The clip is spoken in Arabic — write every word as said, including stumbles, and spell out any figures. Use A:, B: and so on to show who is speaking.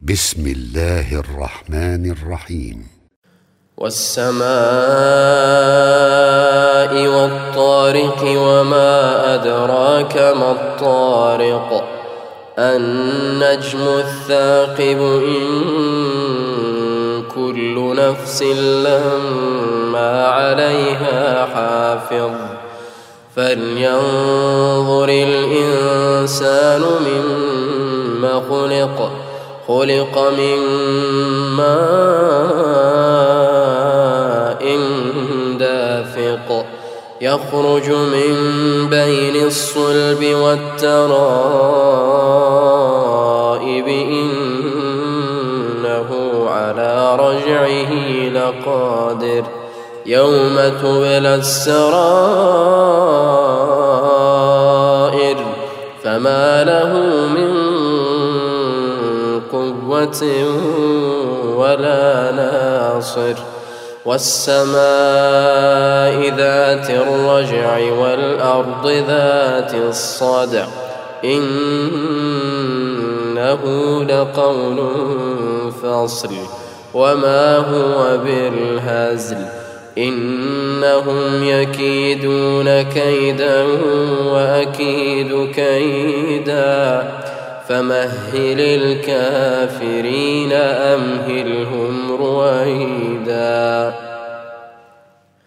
A: بسم الله الرحمن الرحيم.
B: والسماء والطارق وما أدراك ما الطارق النجم الثاقب إن كل نفس لما عليها حافظ فلينظر الإنسان مما خلق خلق من ماء دافق يخرج من بين الصلب والترائب إنه على رجعه لقادر يوم تبلى السرائر فما له من قوة ولا ناصر والسماء ذات الرجع والأرض ذات الصدع إنه لقول فصل وما هو بالهزل إنهم يكيدون كيدا وأكيد كيدا فمهل الكافرين أمهلهم رويدا.